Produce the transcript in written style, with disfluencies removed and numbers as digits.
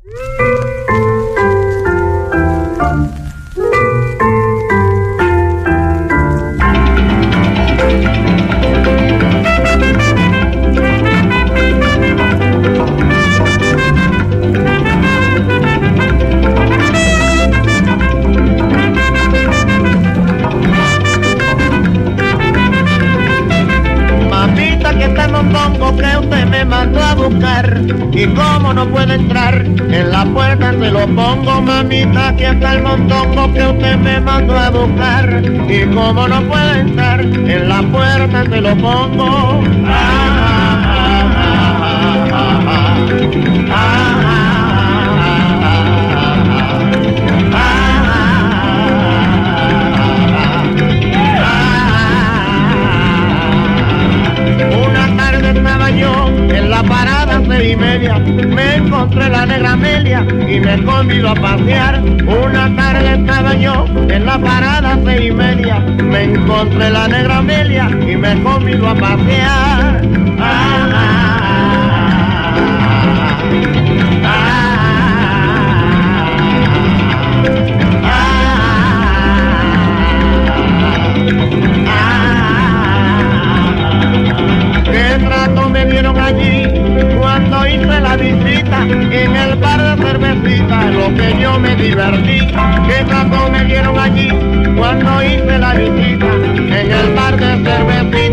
Que usted me mandó a buscar y como no puedo entrar en la puerta se lo pongo, mamita, aquí está el mondongo que usted me mandó a buscar y como no puedo entrar en la puerta se lo pongo. Estaba yo en la parada 6:30, me encontré la negra Amelia y me convidó a pasear. Una tarde estaba yo en la parada 6:30, me encontré la negra Amelia y me convidó a pasear. Me dieron allí cuando hice la visita en el bar de cervecita, lo que yo me divertí. Qué trato me dieron allí cuando hice la visita en el bar de cervecita.